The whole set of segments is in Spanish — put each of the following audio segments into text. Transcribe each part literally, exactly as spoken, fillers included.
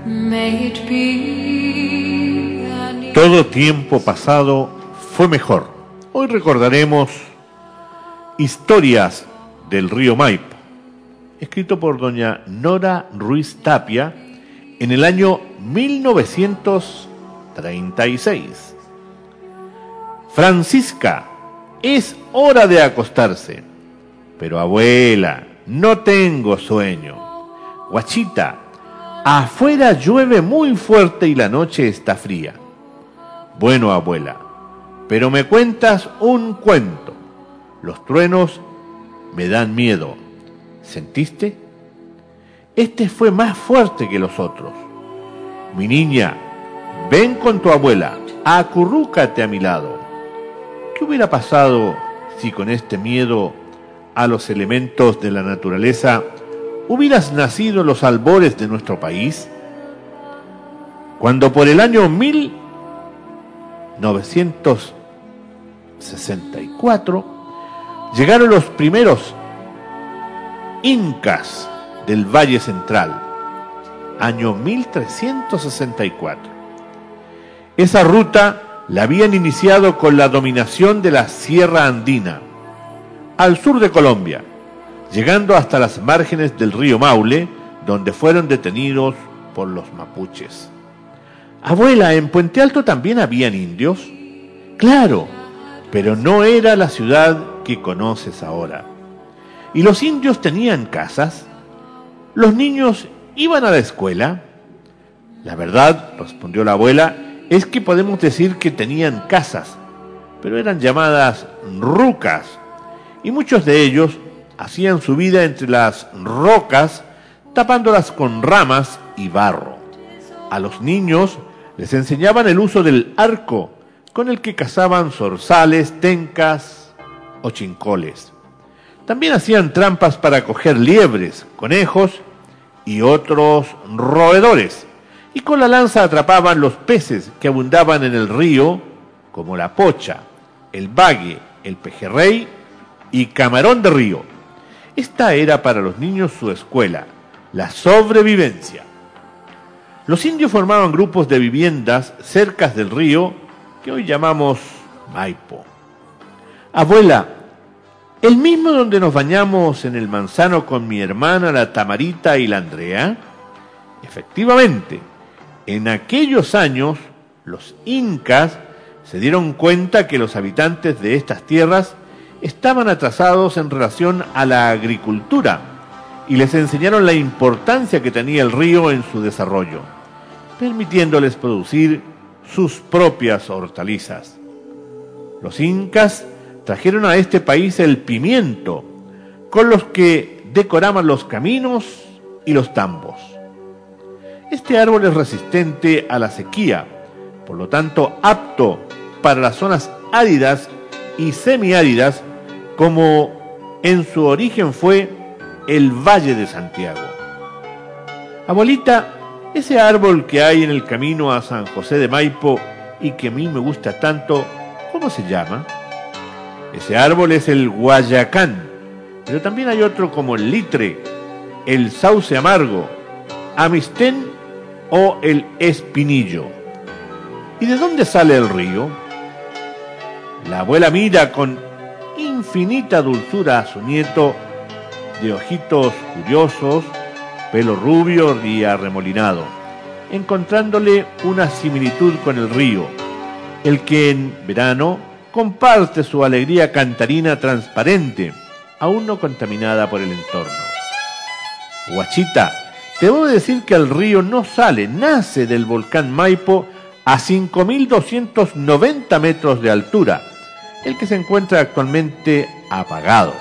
May it be an evening. Todo tiempo pasado fue mejor. Hoy recordaremos Historias del río Maipo, escrito por doña Nora Ruiz Tapia en el año mil novecientos treinta y seis. Francisca, es hora de acostarse. Pero abuela, no tengo sueño. Guachita, afuera llueve muy fuerte y la noche está fría. Bueno, abuela, pero me cuentas un cuento. Los truenos me dan miedo. ¿Sentiste? Este fue más fuerte que los otros. Mi niña, ven con tu abuela, acurrúcate a mi lado. ¿Qué hubiera pasado si con este miedo a los elementos de la naturaleza hubieras nacido en los albores de nuestro país? Cuando por el año mil novecientos sesenta y cuatro llegaron los primeros incas del Valle Central, año mil trescientos sesenta y cuatro. Esa ruta la habían iniciado con la dominación de la Sierra Andina, al sur de Colombia, llegando hasta las márgenes del río Maule, donde fueron detenidos por los mapuches. Abuela, ¿en Puente Alto también habían indios? Claro, pero no era la ciudad que conoces ahora. ¿Y los indios tenían casas? ¿Los niños iban a la escuela? La verdad, respondió la abuela, es que podemos decir que tenían casas, pero eran llamadas rucas, y muchos de ellos hacían su vida entre las rocas, tapándolas con ramas y barro. A los niños les enseñaban el uso del arco, con el que cazaban zorzales, tencas o chincoles. También hacían trampas para coger liebres, conejos y otros roedores, y con la lanza atrapaban los peces que abundaban en el río, como la pocha, el bague, el pejerrey y camarón de río. Esta era para los niños su escuela, la sobrevivencia. Los indios formaban grupos de viviendas cerca del río que hoy llamamos Maipo. Abuela, ¿el mismo donde nos bañamos en el Manzano con mi hermana, la Tamarita y la Andrea? Efectivamente, en aquellos años los incas se dieron cuenta que los habitantes de estas tierras estaban atrasados en relación a la agricultura y les enseñaron la importancia que tenía el río en su desarrollo, permitiéndoles producir sus propias hortalizas. Los incas trajeron a este país el pimiento, con los que decoraban los caminos y los tambos. Este árbol es resistente a la sequía, por lo tanto apto para las zonas áridas y semiáridas, como en su origen fue el Valle de Santiago. Abuelita, ese árbol que hay en el camino a San José de Maipo y que a mí me gusta tanto, ¿cómo se llama? Ese árbol es el guayacán, pero también hay otro como el litre, el sauce amargo, amistén o el espinillo. ¿Y de dónde sale el río? La abuela mira con infinita dulzura a su nieto de ojitos curiosos, pelo rubio y arremolinado, encontrándole una similitud con el río, el que en verano comparte su alegría cantarina transparente, aún no contaminada por el entorno. Guachita, te debo decir que el río no sale, nace del volcán Maipo a cinco mil doscientos noventa metros de altura, el que se encuentra actualmente apagado.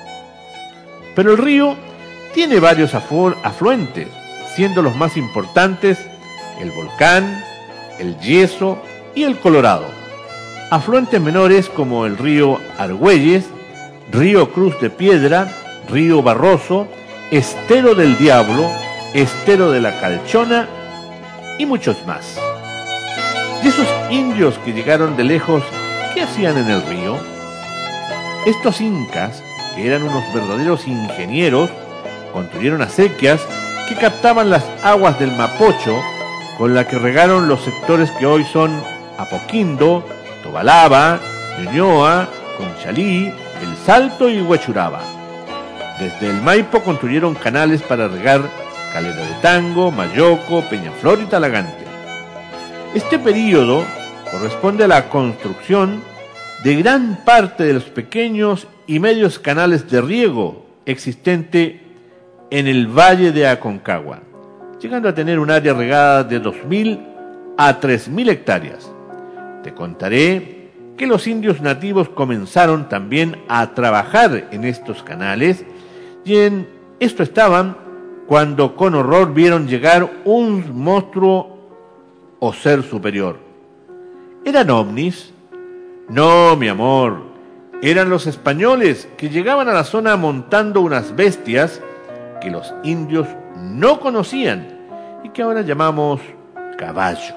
Pero el río tiene varios afluentes, siendo los más importantes el Volcán, el Yeso y el Colorado. Afluentes menores como el río Argüelles, río Cruz de Piedra, río Barroso, Estero del Diablo, Estero de la Calchona y muchos más. Y esos indios que llegaron de lejos, ¿qué hacían en el río? Estos incas, que eran unos verdaderos ingenieros, construyeron acequias que captaban las aguas del Mapocho con la que regaron los sectores que hoy son Apoquindo, Tobalaba, Ñuñoa, Conchalí, El Salto y Huechuraba. Desde el Maipo construyeron canales para regar Calera de Tango, Mayoco, Peñaflor y Talagante. Este período corresponde a la construcción de gran parte de los pequeños y medios canales de riego existente en el Valle de Aconcagua, llegando a tener un área regada de dos mil a tres mil hectáreas. Te contaré que los indios nativos comenzaron también a trabajar en estos canales y en esto estaban cuando con horror vieron llegar un monstruo o ser superior. ¿Eran ovnis? No, mi amor, eran los españoles que llegaban a la zona montando unas bestias que los indios no conocían y que ahora llamamos caballo.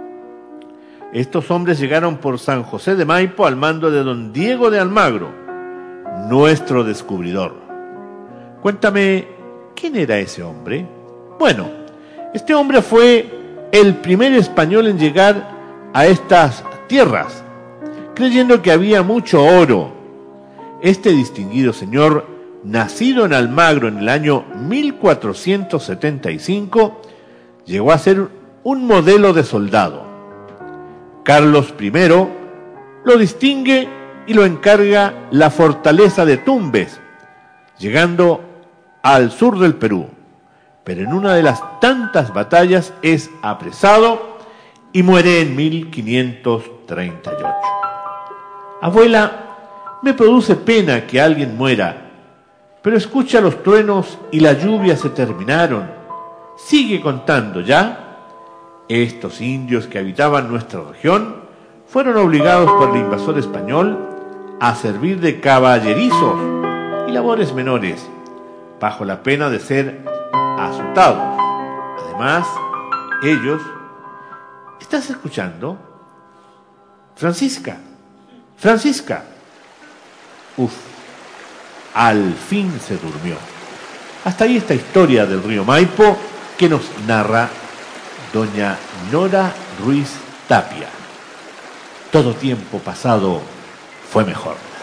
Estos hombres llegaron por San José de Maipo al mando de don Diego de Almagro, nuestro descubridor. Cuéntame, ¿quién era ese hombre? Bueno, este hombre fue el primer español en llegar a estas tierras, creyendo que había mucho oro. Este distinguido señor, nacido en Almagro en el año mil cuatrocientos setenta y cinco, llegó a ser un modelo de soldado. Carlos primero lo distingue y lo encarga la fortaleza de Tumbes, llegando al sur del Perú, pero en una de las tantas batallas es apresado y muere en mil quinientos treinta y ocho. Abuela, me produce pena que alguien muera, pero escucha los truenos y la lluvia se terminaron. Sigue contando, ¿ya? Estos indios que habitaban nuestra región fueron obligados por el invasor español a servir de caballerizos y labores menores, bajo la pena de ser azotados. Además, ellos... ¿Estás escuchando? Francisca, Francisca. Uf, al fin se durmió. Hasta ahí esta historia del río Maipo que nos narra doña Nora Ruiz Tapia. Todo tiempo pasado fue mejor.